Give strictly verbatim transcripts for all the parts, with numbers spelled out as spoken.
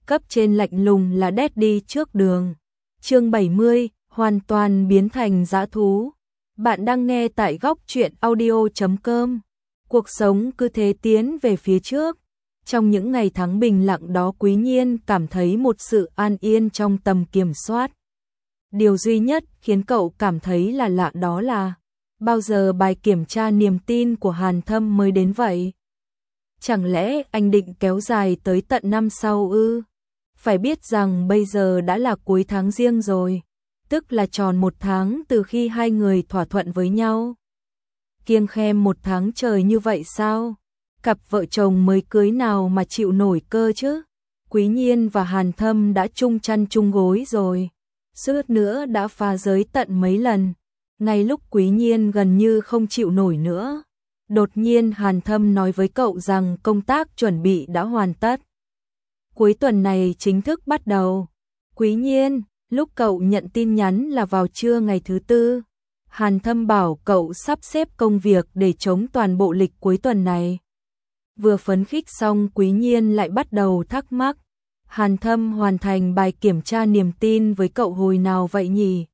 cấp trên lạnh lùng là đét đi trước đường. Chương bảy mươi, hoàn toàn biến thành dã thú. Bạn đang nghe tại góc truyện audio chấm com. Cuộc sống cứ thế tiến về phía trước. Trong những ngày tháng bình lặng đó, Quý Nhiên cảm thấy một sự an yên trong tầm kiểm soát. Điều duy nhất khiến cậu cảm thấy là lạ đó là bao giờ bài kiểm tra niềm tin của Hàn Thâm mới đến vậy? Chẳng lẽ anh định kéo dài tới tận năm sau ư? Phải biết rằng bây giờ đã là cuối tháng Giêng rồi, tức là tròn một tháng từ khi hai người thỏa thuận với nhau. Kiêng khem một tháng trời như vậy sao? Cặp vợ chồng mới cưới nào mà chịu nổi cơ chứ? Quý Nhiên và Hàn Thâm đã chung chăn chung gối rồi, suốt nữa đã phá giới tận mấy lần. Ngay lúc Quý Nhiên gần như không chịu nổi nữa, đột nhiên Hàn Thâm nói với cậu rằng công tác chuẩn bị đã hoàn tất. Cuối tuần này chính thức bắt đầu. Quý Nhiên, lúc cậu nhận tin nhắn là vào trưa ngày thứ tư. Hàn Thâm bảo cậu sắp xếp công việc để chống toàn bộ lịch cuối tuần này. Vừa phấn khích xong, Quý Nhiên lại bắt đầu thắc mắc. Hàn Thâm hoàn thành bài kiểm tra niềm tin với cậu hồi nào vậy nhỉ?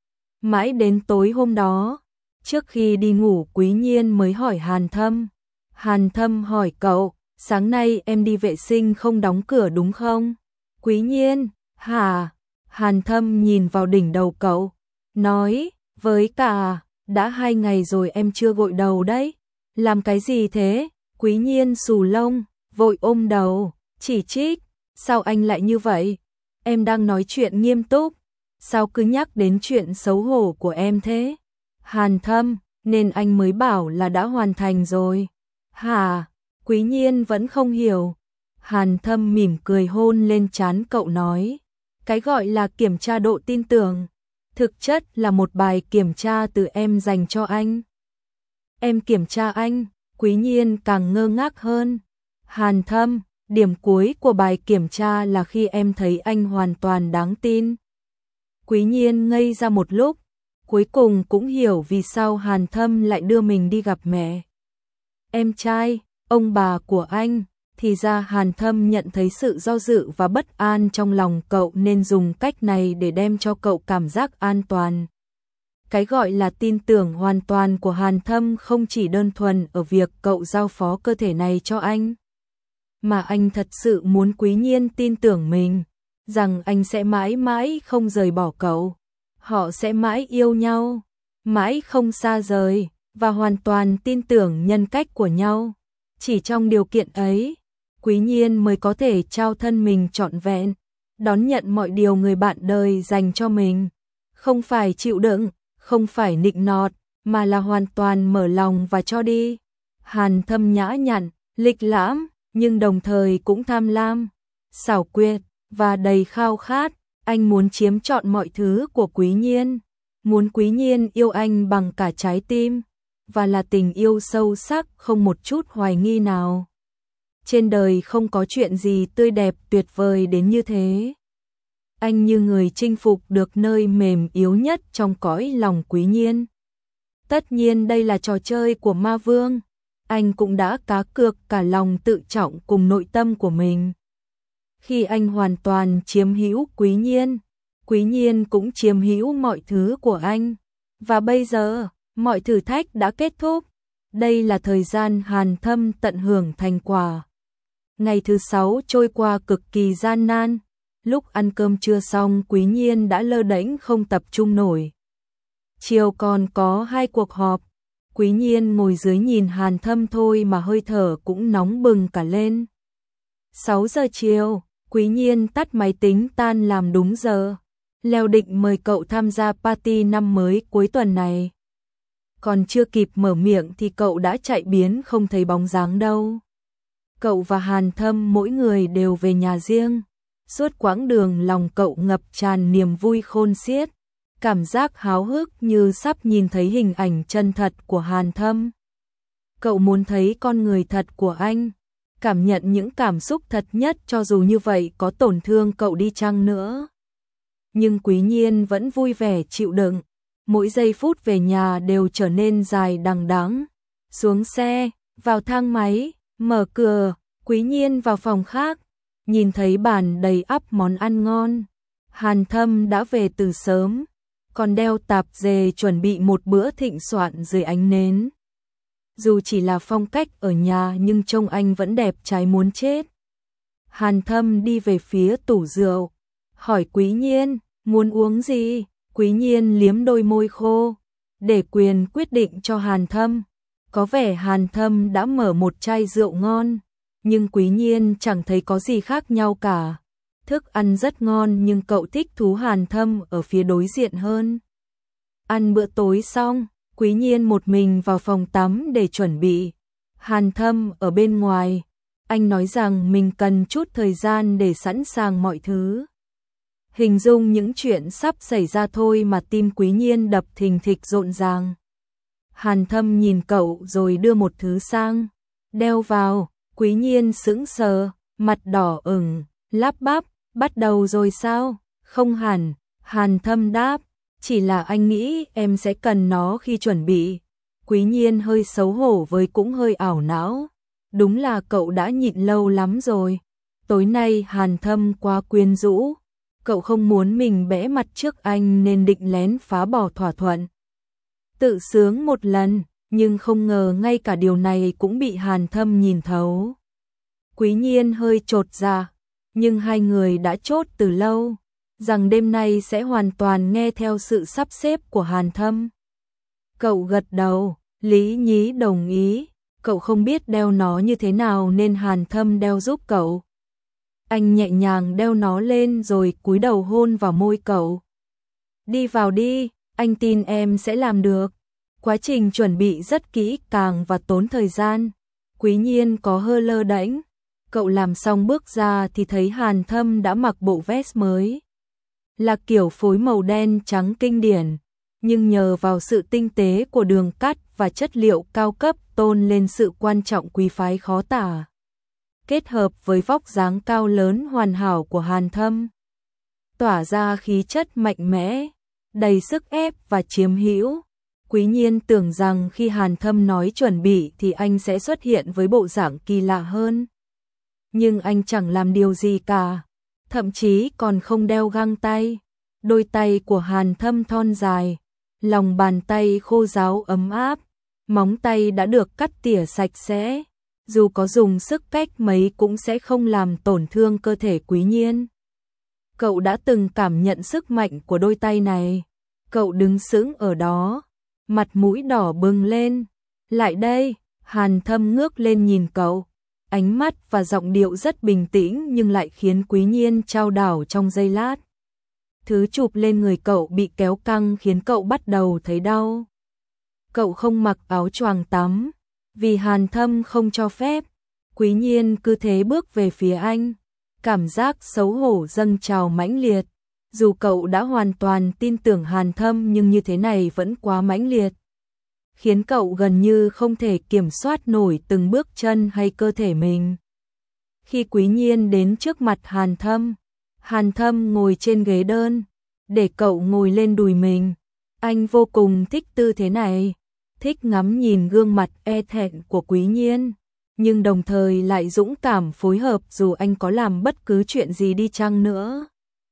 Mãi đến tối hôm đó, trước khi đi ngủ, Quý Nhiên mới hỏi Hàn Thâm. Hàn Thâm hỏi cậu, sáng nay em đi vệ sinh không đóng cửa đúng không? Quý Nhiên, hả? Hàn Thâm nhìn vào đỉnh đầu cậu, nói, với cả, đã hai ngày rồi em chưa gội đầu đấy. Làm cái gì thế? Quý Nhiên xù lông, vội ôm đầu, chỉ trích, sao anh lại như vậy? Em đang nói chuyện nghiêm túc, sao cứ nhắc đến chuyện xấu hổ của em thế? Hàn Thâm, nên anh mới bảo là đã hoàn thành rồi. Hả? Quý Nhiên vẫn không hiểu. Hàn Thâm mỉm cười hôn lên trán cậu nói, cái gọi là kiểm tra độ tin tưởng, thực chất là một bài kiểm tra từ em dành cho anh. Em kiểm tra anh? Quý Nhiên càng ngơ ngác hơn. Hàn Thâm, điểm cuối của bài kiểm tra là khi em thấy anh hoàn toàn đáng tin. Quý Nhiên ngây ra một lúc, cuối cùng cũng hiểu vì sao Hàn Thâm lại đưa mình đi gặp mẹ em trai, ông bà của anh. Thì ra Hàn Thâm nhận thấy sự do dự và bất an trong lòng cậu nên dùng cách này để đem cho cậu cảm giác an toàn. Cái gọi là tin tưởng hoàn toàn của Hàn Thâm không chỉ đơn thuần ở việc cậu giao phó cơ thể này cho anh, mà anh thật sự muốn Quý Nhiên tin tưởng mình, rằng anh sẽ mãi mãi không rời bỏ cậu. Họ sẽ mãi yêu nhau, mãi không xa rời, và hoàn toàn tin tưởng nhân cách của nhau. Chỉ trong điều kiện ấy, Quý Nhiên mới có thể trao thân mình trọn vẹn, đón nhận mọi điều người bạn đời dành cho mình. Không phải chịu đựng, không phải nịnh nọt, mà là hoàn toàn mở lòng và cho đi. Hàn Thâm nhã nhặn, lịch lãm, nhưng đồng thời cũng tham lam, xảo quyệt và đầy khao khát. Anh muốn chiếm trọn mọi thứ của Quý Nhiên, muốn Quý Nhiên yêu anh bằng cả trái tim, và là tình yêu sâu sắc không một chút hoài nghi nào. Trên đời không có chuyện gì tươi đẹp tuyệt vời đến như thế. Anh như người chinh phục được nơi mềm yếu nhất trong cõi lòng Quý Nhiên. Tất nhiên đây là trò chơi của ma vương, anh cũng đã cá cược cả lòng tự trọng cùng nội tâm của mình. Khi anh hoàn toàn chiếm hữu Quý Nhiên, Quý Nhiên cũng chiếm hữu mọi thứ của anh. Và bây giờ, mọi thử thách đã kết thúc. Đây là thời gian Hàn Thâm tận hưởng thành quả. Ngày thứ sáu trôi qua cực kỳ gian nan. Lúc ăn cơm trưa xong, Quý Nhiên đã lơ đễnh không tập trung nổi. Chiều còn có hai cuộc họp. Quý Nhiên ngồi dưới nhìn Hàn Thâm thôi mà hơi thở cũng nóng bừng cả lên. sáu giờ chiều, Quý Nhiên tắt máy tính tan làm đúng giờ. Leo định mời cậu tham gia party năm mới cuối tuần này. Còn chưa kịp mở miệng thì cậu đã chạy biến không thấy bóng dáng đâu. Cậu và Hàn Thâm mỗi người đều về nhà riêng. Suốt quãng đường lòng cậu ngập tràn niềm vui khôn xiết, cảm giác háo hức như sắp nhìn thấy hình ảnh chân thật của Hàn Thâm. Cậu muốn thấy con người thật của anh, cảm nhận những cảm xúc thật nhất cho dù như vậy có tổn thương cậu đi chăng nữa. Nhưng Quý Nhiên vẫn vui vẻ chịu đựng, mỗi giây phút về nhà đều trở nên dài đằng đẵng. Xuống xe, vào thang máy, mở cửa, Quý Nhiên vào phòng khác. nhìn thấy bàn đầy ắp món ăn ngon. Hàn Thâm đã về từ sớm, còn đeo tạp dề chuẩn bị một bữa thịnh soạn dưới ánh nến. Dù chỉ là phong cách ở nhà nhưng trông anh vẫn đẹp trai muốn chết. Hàn Thâm đi về phía tủ rượu, hỏi Quý Nhiên, muốn uống gì? Quý Nhiên liếm đôi môi khô, để quyền quyết định cho Hàn Thâm. Có vẻ Hàn Thâm đã mở một chai rượu ngon, nhưng Quý Nhiên chẳng thấy có gì khác nhau cả. Thức ăn rất ngon nhưng cậu thích thú Hàn Thâm ở phía đối diện hơn. Ăn bữa tối xong, Quý Nhiên một mình vào phòng tắm để chuẩn bị. Hàn Thâm ở bên ngoài, anh nói rằng mình cần chút thời gian để sẵn sàng mọi thứ. Hình dung những chuyện sắp xảy ra thôi mà tim Quý Nhiên đập thình thịch rộn ràng. Hàn Thâm nhìn cậu rồi đưa một thứ sang, đeo vào. Quý Nhiên sững sờ, mặt đỏ ửng, lắp bắp, bắt đầu rồi sao? Không hẳn, Hàn Thâm đáp, chỉ là anh nghĩ em sẽ cần nó khi chuẩn bị. Quý Nhiên hơi xấu hổ với cũng hơi ảo não, đúng là cậu đã nhịn lâu lắm rồi. Tối nay Hàn Thâm quá quyến rũ, cậu không muốn mình bẽ mặt trước anh nên định lén phá bỏ thỏa thuận. Tự sướng một lần, nhưng không ngờ ngay cả điều này cũng bị Hàn Thâm nhìn thấu. Quý Nhiên hơi chột dạ, nhưng hai người đã chốt từ lâu, rằng đêm nay sẽ hoàn toàn nghe theo sự sắp xếp của Hàn Thâm. Cậu gật đầu, lý nhí đồng ý, cậu không biết đeo nó như thế nào nên Hàn Thâm đeo giúp cậu. Anh nhẹ nhàng đeo nó lên rồi cúi đầu hôn vào môi cậu. Đi vào đi, anh tin em sẽ làm được. Quá trình chuẩn bị rất kỹ càng và tốn thời gian. Quý Nhiên có hơi lơ đễnh. Cậu làm xong bước ra thì thấy Hàn Thâm đã mặc bộ vest mới. Là kiểu phối màu đen trắng kinh điển, nhưng nhờ vào sự tinh tế của đường cắt và chất liệu cao cấp tôn lên sự quan trọng quý phái khó tả. Kết hợp với vóc dáng cao lớn hoàn hảo của Hàn Thâm, tỏa ra khí chất mạnh mẽ, đầy sức ép và chiếm hữu. Quý Nhiên tưởng rằng khi Hàn Thâm nói chuẩn bị thì anh sẽ xuất hiện với bộ dạng kỳ lạ hơn. Nhưng anh chẳng làm điều gì cả, thậm chí còn không đeo găng tay. Đôi tay của Hàn Thâm thon dài, lòng bàn tay khô ráo ấm áp, móng tay đã được cắt tỉa sạch sẽ, dù có dùng sức cách mấy cũng sẽ không làm tổn thương cơ thể Quý Nhiên. Cậu đã từng cảm nhận sức mạnh của đôi tay này. Cậu đứng sững ở đó, mặt mũi đỏ bừng lên. Lại đây, Hàn Thâm ngước lên nhìn cậu. Ánh mắt và giọng điệu rất bình tĩnh nhưng lại khiến Quý Nhiên chao đảo trong giây lát. Thứ chụp lên người cậu bị kéo căng khiến cậu bắt đầu thấy đau. Cậu không mặc áo choàng tắm, vì Hàn Thâm không cho phép. Quý Nhiên cứ thế bước về phía anh. Cảm giác xấu hổ dâng trào mãnh liệt. Dù cậu đã hoàn toàn tin tưởng Hàn Thâm nhưng như thế này vẫn quá mãnh liệt, khiến cậu gần như không thể kiểm soát nổi từng bước chân hay cơ thể mình. Khi Quý Nhiên đến trước mặt Hàn Thâm, Hàn Thâm ngồi trên ghế đơn, để cậu ngồi lên đùi mình. Anh vô cùng thích tư thế này, thích ngắm nhìn gương mặt e thẹn của Quý Nhiên, nhưng đồng thời lại dũng cảm phối hợp dù anh có làm bất cứ chuyện gì đi chăng nữa.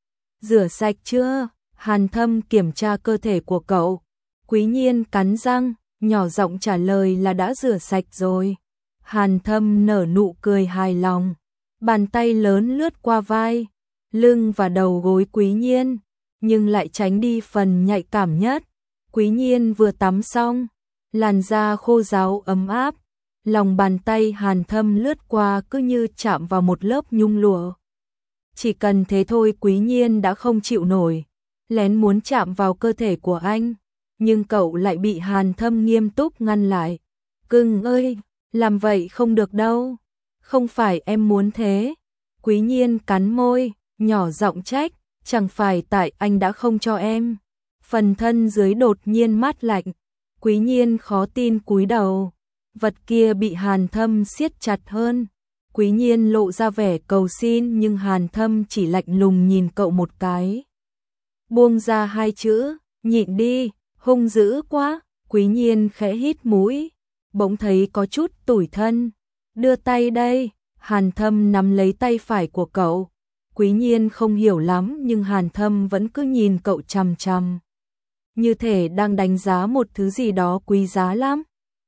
Rửa sạch chưa? Hàn Thâm kiểm tra cơ thể của cậu. Quý Nhiên cắn răng, nhỏ giọng trả lời là đã rửa sạch rồi. Hàn Thâm nở nụ cười hài lòng, bàn tay lớn lướt qua vai, lưng và đầu gối Quý Nhiên, nhưng lại tránh đi phần nhạy cảm nhất. Quý Nhiên vừa tắm xong, làn da khô ráo ấm áp, lòng bàn tay Hàn Thâm lướt qua cứ như chạm vào một lớp nhung lụa. Chỉ cần thế thôi Quý Nhiên đã không chịu nổi, lén muốn chạm vào cơ thể của anh, nhưng cậu lại bị Hàn Thâm nghiêm túc ngăn lại. Cưng ơi, làm vậy không được đâu, không phải em muốn thế. Quý Nhiên cắn môi, nhỏ giọng trách, chẳng phải tại anh đã không cho em. Phần thân dưới đột nhiên mát lạnh, Quý Nhiên khó tin cúi đầu, vật kia bị Hàn Thâm siết chặt hơn. Quý Nhiên lộ ra vẻ cầu xin nhưng Hàn Thâm chỉ lạnh lùng nhìn cậu một cái. Buông ra hai chữ, nhịn đi, hung dữ quá. Quý Nhiên khẽ hít mũi, bỗng thấy có chút tủi thân. Đưa tay đây, Hàn Thâm nắm lấy tay phải của cậu. Quý Nhiên không hiểu lắm nhưng Hàn Thâm vẫn cứ nhìn cậu chằm chằm. Như thể đang đánh giá một thứ gì đó quý giá lắm.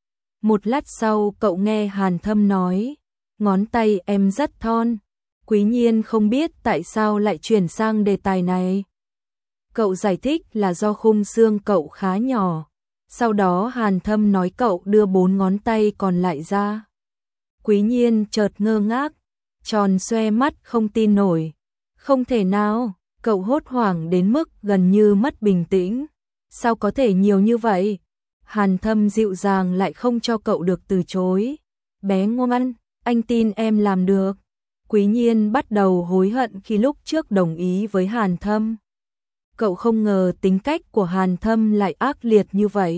Một lát sau cậu nghe Hàn Thâm nói, ngón tay em rất thon. Quý Nhiên không biết tại sao lại chuyển sang đề tài này. Cậu giải thích là do khung xương cậu khá nhỏ. Sau đó Hàn Thâm nói cậu đưa bốn ngón tay còn lại ra. Quý Nhiên chợt ngơ ngác, tròn xoe mắt không tin nổi. Không thể nào, cậu hốt hoảng đến mức gần như mất bình tĩnh. Sao có thể nhiều như vậy? Hàn Thâm dịu dàng lại không cho cậu được từ chối. Bé ngoan, anh tin em làm được. Quý Nhiên bắt đầu hối hận khi lúc trước đồng ý với Hàn Thâm. Cậu không ngờ tính cách của Hàn Thâm lại ác liệt như vậy.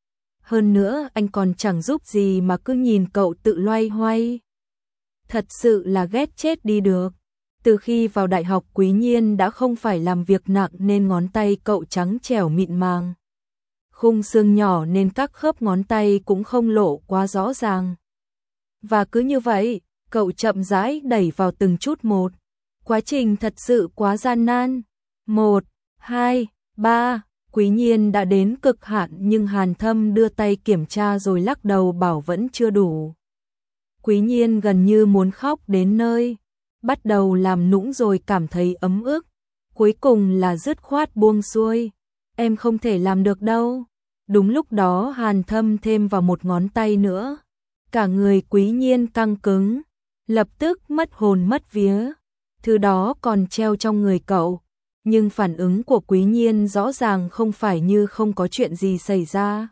Hơn nữa anh còn chẳng giúp gì mà cứ nhìn cậu tự loay hoay. Thật sự là ghét chết đi được. Từ khi vào đại học Quý Nhiên đã không phải làm việc nặng nên ngón tay cậu trắng trẻo mịn màng. Khung xương nhỏ nên các khớp ngón tay cũng không lộ quá rõ ràng. Và cứ như vậy, cậu chậm rãi đẩy vào từng chút một. Quá trình thật sự quá gian nan. Một, hai, ba, Quý Nhiên đã đến cực hạn nhưng Hàn Thâm đưa tay kiểm tra rồi lắc đầu bảo vẫn chưa đủ. Quý Nhiên gần như muốn khóc đến nơi. Bắt đầu làm nũng rồi cảm thấy ấm ức. Cuối cùng là dứt khoát buông xuôi. Em không thể làm được đâu. Đúng lúc đó Hàn Thâm thêm vào một ngón tay nữa. Cả người Quý Nhiên căng cứng. Lập tức mất hồn mất vía. Thứ đó còn treo trong người cậu. Nhưng phản ứng của Quý Nhiên rõ ràng không phải như không có chuyện gì xảy ra.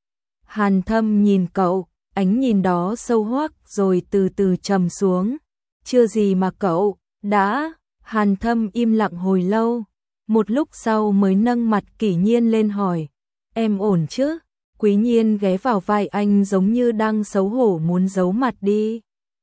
Hàn Thâm nhìn cậu, ánh nhìn đó sâu hoắc rồi từ từ trầm xuống. Chưa gì mà cậu, đã, Hàn Thâm im lặng hồi lâu. Một lúc sau mới nâng mặt Kỷ Nhiên lên hỏi, em ổn chứ? Quý Nhiên ghé vào vai anh giống như đang xấu hổ muốn giấu mặt đi.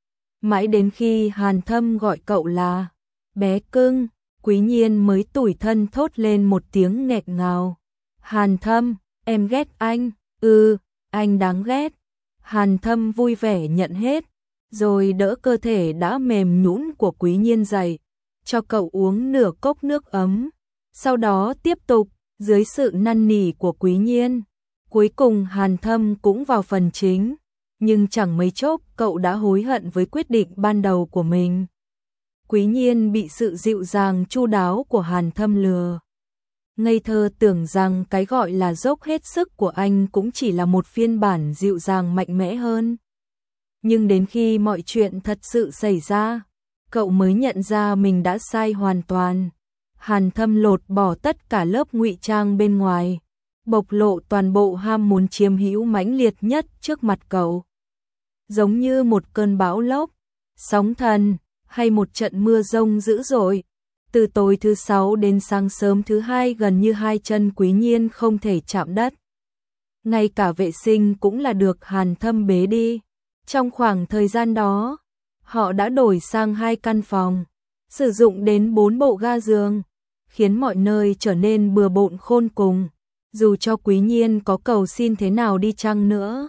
Mãi đến khi Hàn Thâm gọi cậu là bé cưng, Quý Nhiên mới tủi thân thốt lên một tiếng nghẹt ngào. Hàn Thâm, em ghét anh, ừ, anh đáng ghét. Hàn Thâm vui vẻ nhận hết, rồi đỡ cơ thể đã mềm nhũn của Quý Nhiên dậy, cho cậu uống nửa cốc nước ấm. Sau đó tiếp tục, dưới sự năn nỉ của Quý Nhiên. Cuối cùng Hàn Thâm cũng vào phần chính, nhưng chẳng mấy chốc cậu đã hối hận với quyết định ban đầu của mình. Quý Nhiên bị sự dịu dàng chu đáo của Hàn Thâm lừa. Ngây thơ tưởng rằng cái gọi là dốc hết sức của anh cũng chỉ là một phiên bản dịu dàng mạnh mẽ hơn. Nhưng đến khi mọi chuyện thật sự xảy ra, cậu mới nhận ra mình đã sai hoàn toàn. Hàn Thâm lột bỏ tất cả lớp ngụy trang bên ngoài, bộc lộ toàn bộ ham muốn chiếm hữu mãnh liệt nhất trước mặt cậu. Giống như một cơn bão lốc, sóng thần, hay một trận mưa rông dữ dội. Từ tối thứ sáu đến sáng sớm thứ hai gần như hai chân Quý Nhiên không thể chạm đất. Ngay cả vệ sinh cũng là được Hàn Thâm bế đi. Trong khoảng thời gian đó, họ đã đổi sang hai căn phòng, sử dụng đến bốn bộ ga giường, khiến mọi nơi trở nên bừa bộn khôn cùng, dù cho Quý Nhiên có cầu xin thế nào đi chăng nữa.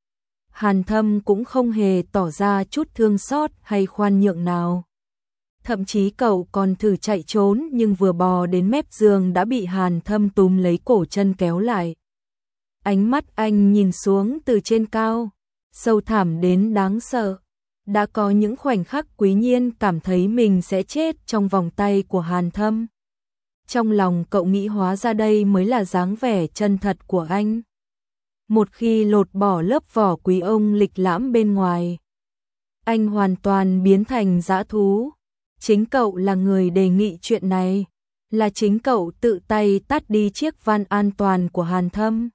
Hàn Thâm cũng không hề tỏ ra chút thương xót hay khoan nhượng nào. Thậm chí cậu còn thử chạy trốn nhưng vừa bò đến mép giường đã bị Hàn Thâm túm lấy cổ chân kéo lại. Ánh mắt anh nhìn xuống từ trên cao, sâu thẳm đến đáng sợ. Đã có những khoảnh khắc Quý Nhiên cảm thấy mình sẽ chết trong vòng tay của Hàn Thâm. Trong lòng cậu nghĩ hóa ra đây mới là dáng vẻ chân thật của anh. Một khi lột bỏ lớp vỏ quý ông lịch lãm bên ngoài, anh hoàn toàn biến thành dã thú. Chính cậu là người đề nghị chuyện này, là chính cậu tự tay tắt đi chiếc van an toàn của Hàn Thâm.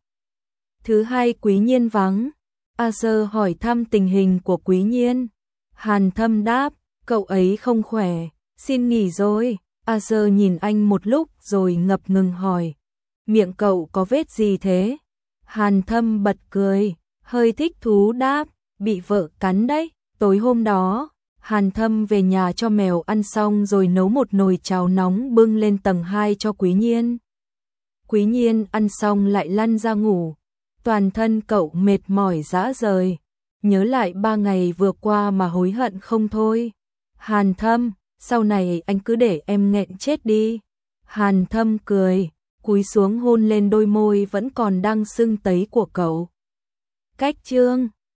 Thứ hai Quý Nhiên vắng, A Sơ hỏi thăm tình hình của Quý Nhiên. Hàn Thâm đáp, cậu ấy không khỏe, xin nghỉ rồi. A Sơ nhìn anh một lúc rồi ngập ngừng hỏi, miệng cậu có vết gì thế? Hàn Thâm bật cười, hơi thích thú đáp, bị vợ cắn đấy. Tối hôm đó, Hàn Thâm về nhà cho mèo ăn xong rồi nấu một nồi cháo nóng bưng lên tầng hai cho Quý Nhiên. Quý Nhiên ăn xong lại lăn ra ngủ, toàn thân cậu mệt mỏi rã rời. nhớ lại ba ngày vừa qua mà hối hận không thôi. Hàn Thâm, sau này anh cứ để em nghẹn chết đi. Hàn Thâm cười, cúi xuống hôn lên đôi môi vẫn còn đang sưng tấy của cậu. Cách chương